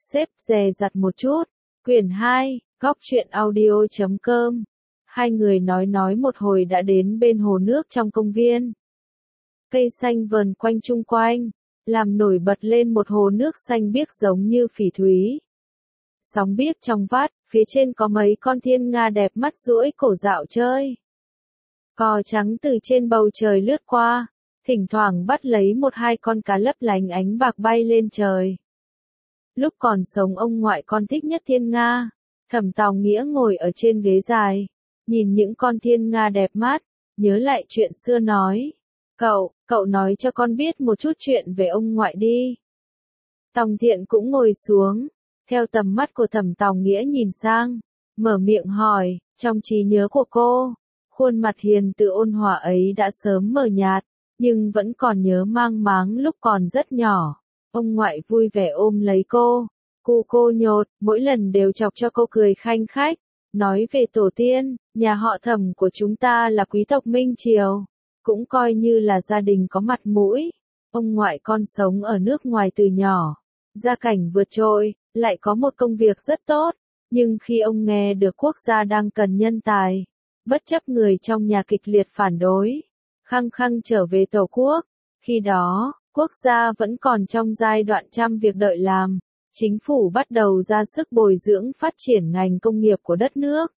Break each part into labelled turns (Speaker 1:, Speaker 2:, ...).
Speaker 1: xếp dè dặt một chút. Quyển 2, góc truyện audio.com. Hai người nói một hồi đã đến bên hồ nước trong công viên. Cây xanh vờn quanh chung quanh, làm nổi bật lên một hồ nước xanh biếc giống như phỉ thúy. Sóng biếc trong vắt, phía trên có mấy con thiên nga đẹp mắt duỗi cổ dạo chơi. Cò trắng từ trên bầu trời lướt qua, thỉnh thoảng bắt lấy một hai con cá lấp lánh ánh bạc bay lên trời. Lúc còn sống ông ngoại con thích nhất thiên nga. Thẩm Tòng Nghĩa ngồi ở trên ghế dài, nhìn những con thiên nga đẹp mắt, nhớ lại chuyện xưa nói. Cậu nói cho con biết một chút chuyện về ông ngoại đi. Tòng Thiện cũng ngồi xuống, theo tầm mắt của Thẩm Tòng Nghĩa nhìn sang, mở miệng hỏi, trong trí nhớ của cô, khuôn mặt hiền từ ôn hòa ấy đã sớm mờ nhạt, nhưng vẫn còn nhớ mang máng lúc còn rất nhỏ. Ông ngoại vui vẻ ôm lấy cô, cô nhột, mỗi lần đều chọc cho cô cười khanh khách, nói về tổ tiên, nhà họ Thẩm của chúng ta là quý tộc Minh Triều, cũng coi như là gia đình có mặt mũi. Ông ngoại con sống ở nước ngoài từ nhỏ, gia cảnh vượt trội, lại có một công việc rất tốt, nhưng khi ông nghe được quốc gia đang cần nhân tài, bất chấp người trong nhà kịch liệt phản đối, khăng khăng trở về tổ quốc. Khi đó, quốc gia vẫn còn trong giai đoạn trăm việc đợi làm, chính phủ bắt đầu ra sức bồi dưỡng phát triển ngành công nghiệp của đất nước.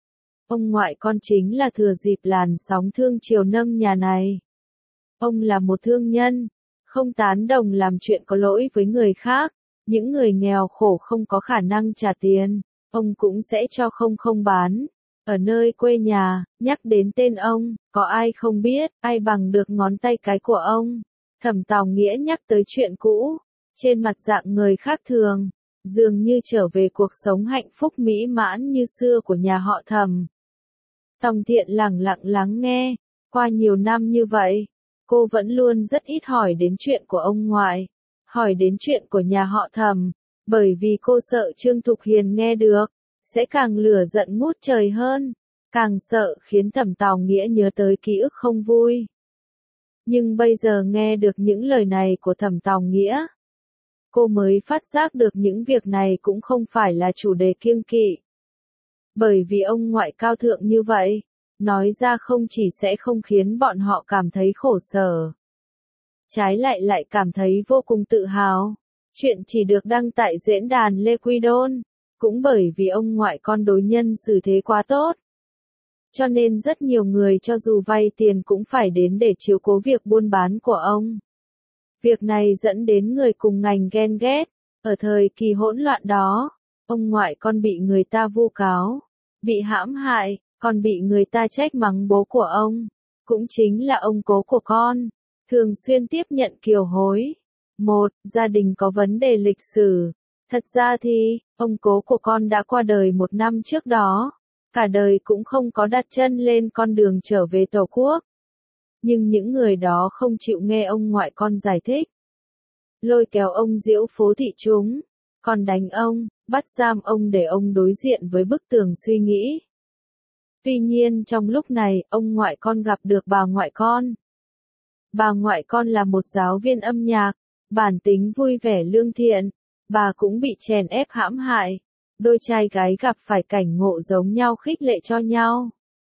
Speaker 1: Ông ngoại con chính là thừa dịp làn sóng thương triều nâng nhà này. Ông là một thương nhân, không tán đồng làm chuyện có lỗi với người khác, những người nghèo khổ không có khả năng trả tiền, ông cũng sẽ cho không bán. Ở nơi quê nhà, nhắc đến tên ông, có ai không biết, ai bằng được ngón tay cái của ông. Thẩm Tòng Nghĩa nhắc tới chuyện cũ, trên mặt dạng người khác thường, dường như trở về cuộc sống hạnh phúc mỹ mãn như xưa của nhà họ Thẩm. Tòng Thiện lẳng lặng lắng nghe, qua nhiều năm như vậy, cô vẫn luôn rất ít hỏi đến chuyện của ông ngoại, hỏi đến chuyện của nhà họ Thẩm, bởi vì cô sợ Trương Thục Hiền nghe được, sẽ càng lửa giận ngút trời hơn, càng sợ khiến Thẩm Tòng Nghĩa nhớ tới ký ức không vui. Nhưng bây giờ nghe được những lời này của Thẩm Tòng Nghĩa, cô mới phát giác được những việc này cũng không phải là chủ đề kiêng kỵ. Bởi vì ông ngoại cao thượng như vậy, nói ra không chỉ sẽ không khiến bọn họ cảm thấy khổ sở, trái lại cảm thấy vô cùng tự hào. Chuyện chỉ được đăng tại diễn đàn Lê Quy Đôn, cũng bởi vì ông ngoại con đối nhân xử thế quá tốt. Cho nên rất nhiều người cho dù vay tiền cũng phải đến để chiếu cố việc buôn bán của ông. Việc này dẫn đến người cùng ngành ghen ghét. Ở thời kỳ hỗn loạn đó, ông ngoại con bị người ta vu cáo, bị hãm hại, còn bị người ta trách mắng bố của ông, cũng chính là ông cố của con, thường xuyên tiếp nhận kiều hối. Gia đình có vấn đề lịch sử. Thật ra thì, ông cố của con đã qua đời 1 năm trước đó, cả đời cũng không có đặt chân lên con đường trở về Tổ quốc. Nhưng những người đó không chịu nghe ông ngoại con giải thích. Lôi kéo ông diễu phố thị chúng, còn đánh ông, bắt giam ông để ông đối diện với bức tường suy nghĩ. Tuy nhiên trong lúc này, ông ngoại con gặp được bà ngoại con. Bà ngoại con là một giáo viên âm nhạc, bản tính vui vẻ lương thiện, bà cũng bị chèn ép hãm hại. Đôi trai gái gặp phải cảnh ngộ giống nhau khích lệ cho nhau,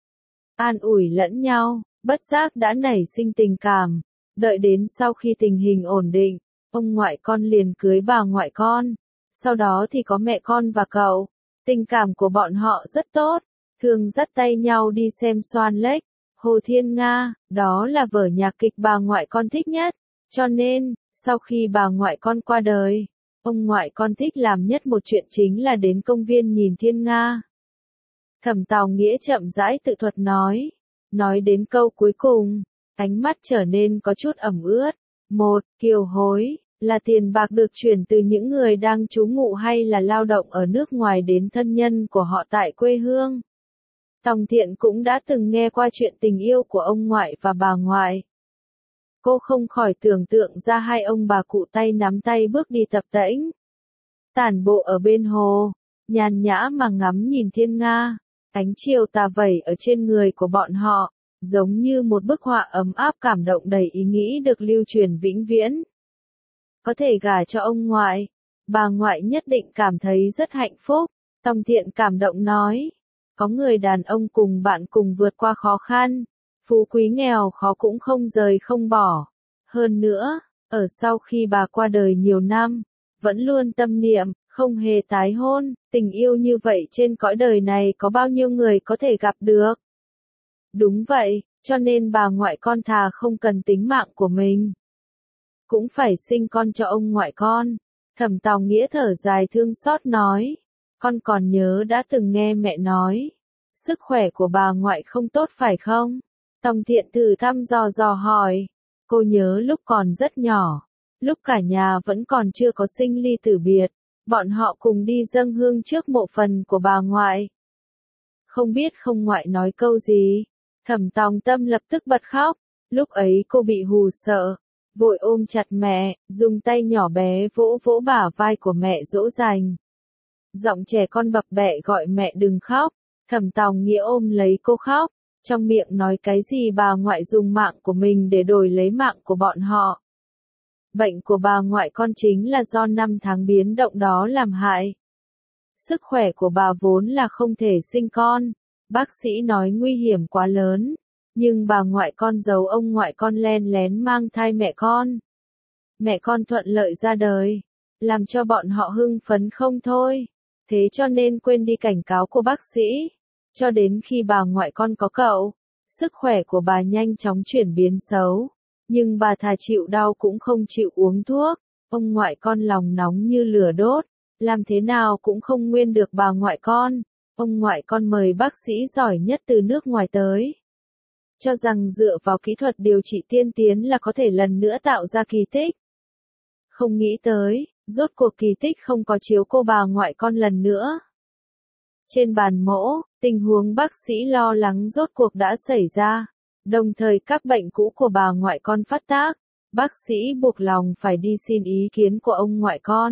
Speaker 1: an ủi lẫn nhau, bất giác đã nảy sinh tình cảm. Đợi đến sau khi tình hình ổn định, ông ngoại con liền cưới bà ngoại con, sau đó thì có mẹ con và cậu. Tình cảm của bọn họ rất tốt, thường dắt tay nhau đi xem Swan Lake, Hồ Thiên Nga, đó là vở nhạc kịch bà ngoại con thích nhất. Cho nên, sau khi bà ngoại con qua đời, ông ngoại con thích làm nhất một chuyện chính là đến công viên nhìn thiên nga. Thẩm Tòng Nghĩa chậm rãi tự thuật nói đến câu cuối cùng, ánh mắt trở nên có chút ẩm ướt. Kiều hối, là tiền bạc được chuyển từ những người đang trú ngụ hay là lao động ở nước ngoài đến thân nhân của họ tại quê hương. Tòng Thiện cũng đã từng nghe qua chuyện tình yêu của ông ngoại và bà ngoại. Cô không khỏi tưởng tượng ra hai ông bà cụ tay nắm tay bước đi tập tễnh, tản bộ ở bên hồ, nhàn nhã mà ngắm nhìn thiên nga. Ánh chiều tà vẩy ở trên người của bọn họ, giống như một bức họa ấm áp cảm động đầy ý nghĩ được lưu truyền vĩnh viễn. Có thể gả cho ông ngoại, bà ngoại nhất định cảm thấy rất hạnh phúc. Tòng Thiện cảm động nói, có người đàn ông cùng bạn cùng vượt qua khó khăn, phú quý nghèo khó cũng không rời không bỏ. Hơn nữa, ở sau khi bà qua đời nhiều năm, vẫn luôn tâm niệm, không hề tái hôn, tình yêu như vậy trên cõi đời này có bao nhiêu người có thể gặp được. Đúng vậy, cho nên bà ngoại con thà không cần tính mạng của mình, cũng phải sinh con cho ông ngoại con. Thẩm Tòng Nghĩa thở dài thương xót nói, con còn nhớ đã từng nghe mẹ nói, sức khỏe của bà ngoại không tốt phải không? Tòng Thiện thử thăm dò hỏi, cô nhớ lúc còn rất nhỏ, lúc cả nhà vẫn còn chưa có sinh ly tử biệt, bọn họ cùng đi dâng hương trước mộ phần của bà ngoại. Không biết không ngoại nói câu gì, Thẩm Tòng Tâm lập tức bật khóc, lúc ấy cô bị hù sợ, vội ôm chặt mẹ, dùng tay nhỏ bé vỗ vỗ bả vai của mẹ dỗ dành. Giọng trẻ con bập bẹ gọi mẹ đừng khóc, Thẩm Tòng Nghĩa ôm lấy cô khóc, trong miệng nói cái gì bà ngoại dùng mạng của mình để đổi lấy mạng của bọn họ. Bệnh của bà ngoại con chính là do 5 tháng biến động đó làm hại. Sức khỏe của bà vốn là không thể sinh con, bác sĩ nói nguy hiểm quá lớn, nhưng bà ngoại con giấu ông ngoại con len lén mang thai mẹ con. Mẹ con thuận lợi ra đời, làm cho bọn họ hưng phấn không thôi, thế cho nên quên đi cảnh cáo của bác sĩ. Cho đến khi bà ngoại con có cậu, sức khỏe của bà nhanh chóng chuyển biến xấu, nhưng bà thà chịu đau cũng không chịu uống thuốc. Ông ngoại con lòng nóng như lửa đốt, làm thế nào cũng không nguyên được bà ngoại con. Ông ngoại con mời bác sĩ giỏi nhất từ nước ngoài tới, cho rằng dựa vào kỹ thuật điều trị tiên tiến là có thể lần nữa tạo ra kỳ tích. Không nghĩ tới, rốt cuộc kỳ tích không có chiếu cô bà ngoại con lần nữa. Trên bàn mổ, tình huống bác sĩ lo lắng rốt cuộc đã xảy ra, đồng thời các bệnh cũ của bà ngoại con phát tác, bác sĩ buộc lòng phải đi xin ý kiến của ông ngoại con.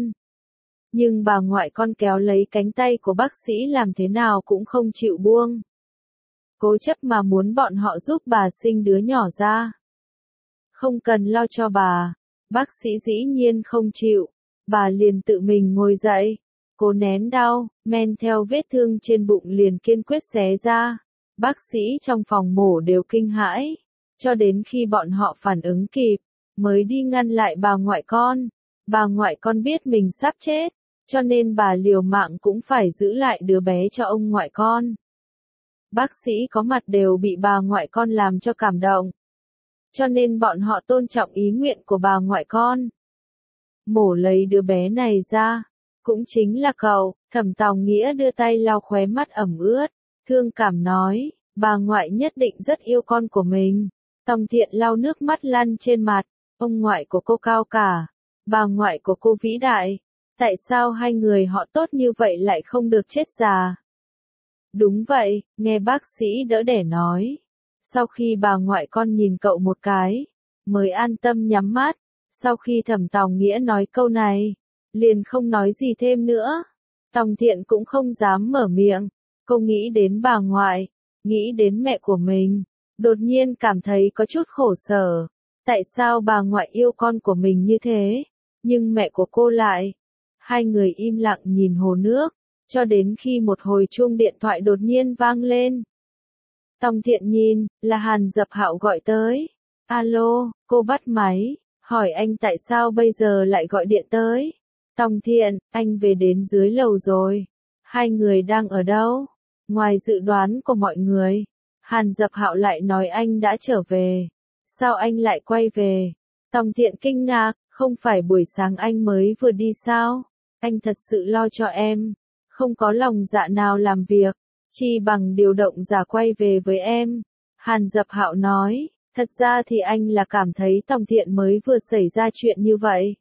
Speaker 1: Nhưng bà ngoại con kéo lấy cánh tay của bác sĩ làm thế nào cũng không chịu buông. Cố chấp mà muốn bọn họ giúp bà sinh đứa nhỏ ra. Không cần lo cho bà, bác sĩ dĩ nhiên không chịu, bà liền tự mình ngồi dậy. Cố nén đau, men theo vết thương trên bụng liền kiên quyết xé ra. Bác sĩ trong phòng mổ đều kinh hãi, cho đến khi bọn họ phản ứng kịp, mới đi ngăn lại bà ngoại con. Bà ngoại con biết mình sắp chết, cho nên bà liều mạng cũng phải giữ lại đứa bé cho ông ngoại con. Bác sĩ có mặt đều bị bà ngoại con làm cho cảm động, cho nên bọn họ tôn trọng ý nguyện của bà ngoại con. Mổ lấy đứa bé này ra, cũng chính là cậu. Thẩm Tòng Nghĩa đưa tay lau khóe mắt ẩm ướt, thương cảm nói, bà ngoại nhất định rất yêu con của mình. Tòng Thiện lau nước mắt lăn trên mặt, ông ngoại của cô cao cả, bà ngoại của cô vĩ đại, tại sao hai người họ tốt như vậy lại không được chết già? Đúng vậy, nghe bác sĩ đỡ đẻ nói, sau khi bà ngoại con nhìn cậu một cái, mới an tâm nhắm mắt. Sau khi Thẩm Tòng Nghĩa nói câu này, liền không nói gì thêm nữa. Tòng Thiện cũng không dám mở miệng, cô nghĩ đến bà ngoại, nghĩ đến mẹ của mình, đột nhiên cảm thấy có chút khổ sở. Tại sao bà ngoại yêu con của mình như thế, nhưng mẹ của cô lại? Hai người im lặng nhìn hồ nước, cho đến khi một hồi chuông điện thoại đột nhiên vang lên. Tòng Thiện nhìn, là Hàn Dập Hạo gọi tới. Alo, cô bắt máy, hỏi anh tại sao bây giờ lại gọi điện tới. Tòng Thiện, anh về đến dưới lầu rồi. Hai người đang ở đâu? Ngoài dự đoán của mọi người, Hàn Dập Hạo lại nói anh đã trở về. Sao anh lại quay về? Tòng Thiện kinh ngạc, không phải buổi sáng anh mới vừa đi sao? Anh thật sự lo cho em, không có lòng dạ nào làm việc, chi bằng điều động giả quay về với em. Hàn Dập Hạo nói, thật ra thì anh là cảm thấy Tòng Thiện mới vừa xảy ra chuyện như vậy.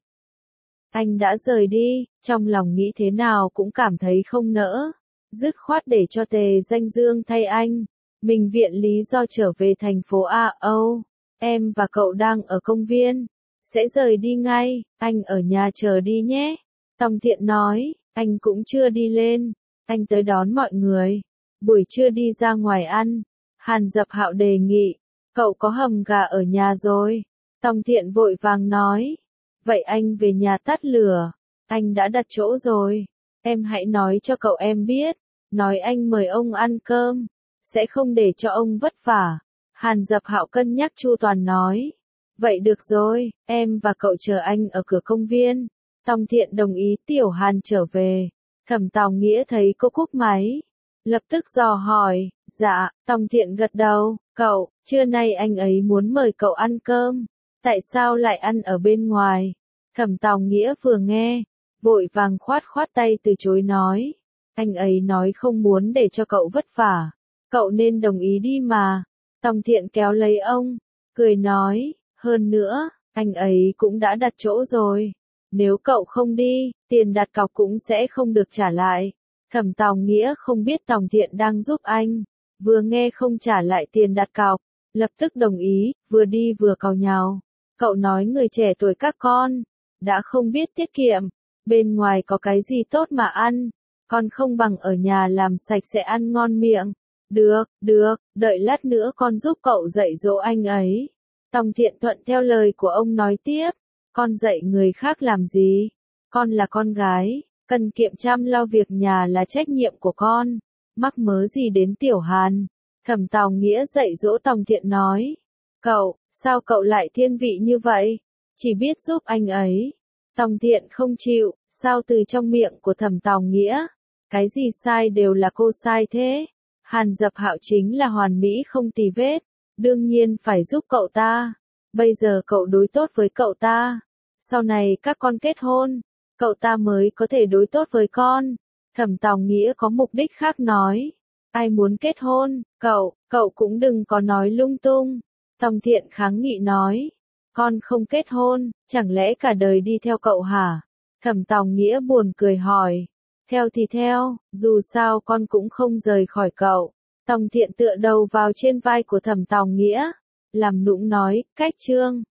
Speaker 1: Anh đã rời đi, trong lòng nghĩ thế nào cũng cảm thấy không nỡ, dứt khoát để cho Tề Danh Dương thay anh. Mình viện lý do trở về thành phố A Âu, em và cậu đang ở công viên, sẽ rời đi ngay, anh ở nhà chờ đi nhé. Tòng Thiện nói, anh cũng chưa đi lên, anh tới đón mọi người, buổi trưa đi ra ngoài ăn. Hàn Dập Hạo đề nghị, cậu có hầm gà ở nhà rồi. Tòng Thiện vội vàng nói, vậy anh về nhà tắt lửa, anh đã đặt chỗ rồi. Em hãy nói cho cậu em biết, nói anh mời ông ăn cơm, sẽ không để cho ông vất vả. Hàn Dập Hạo cân nhắc chu toàn nói. Vậy được rồi, em và cậu chờ anh ở cửa công viên. Tòng Thiện đồng ý. Tiểu Hàn trở về. Thẩm Tòng Nghĩa thấy cô cúp máy, lập tức dò hỏi. Dạ, Tòng Thiện gật đầu. Cậu, trưa nay anh ấy muốn mời cậu ăn cơm. Tại sao lại ăn ở bên ngoài? Thẩm Tòng Nghĩa vừa nghe, vội vàng khoát khoát tay từ chối nói. Anh ấy nói không muốn để cho cậu vất vả. Cậu nên đồng ý đi mà. Tòng Thiện kéo lấy ông, cười nói. Hơn nữa, anh ấy cũng đã đặt chỗ rồi. Nếu cậu không đi, tiền đặt cọc cũng sẽ không được trả lại. Thẩm Tòng Nghĩa không biết Tòng Thiện đang giúp anh. Vừa nghe không trả lại tiền đặt cọc, lập tức đồng ý, vừa đi vừa càu nhàu. Cậu nói người trẻ tuổi các con đã không biết tiết kiệm. Bên ngoài có cái gì tốt mà ăn, con không bằng ở nhà làm sạch sẽ ăn ngon miệng. Được, được, đợi lát nữa con giúp cậu dạy dỗ anh ấy. Tòng Thiện thuận theo lời của ông nói tiếp. Con dạy người khác làm gì? Con là con gái, cần kiệm chăm lo việc nhà là trách nhiệm của con. Mắc mớ gì đến Tiểu Hàn? Thẩm Tòng Nghĩa dạy dỗ Tòng Thiện nói. Cậu, sao cậu lại thiên vị như vậy? Chỉ biết giúp anh ấy. Tòng Thiện không chịu, sao từ trong miệng của Thẩm Tòng Nghĩa? Cái gì sai đều là cô sai thế? Hàn Dập Hạo chính là hoàn mỹ không tì vết, đương nhiên phải giúp cậu ta. Bây giờ cậu đối tốt với cậu ta, sau này các con kết hôn, cậu ta mới có thể đối tốt với con. Thẩm Tòng Nghĩa có mục đích khác nói. Ai muốn kết hôn, cậu cũng đừng có nói lung tung. Tòng Thiện kháng nghị nói. Con không kết hôn, chẳng lẽ cả đời đi theo cậu hả? Thẩm Tòng Nghĩa buồn cười hỏi. Theo thì theo, dù sao con cũng không rời khỏi cậu. Tòng Thiện tựa đầu vào trên vai của Thẩm Tòng Nghĩa, làm nũng nói. Cách chương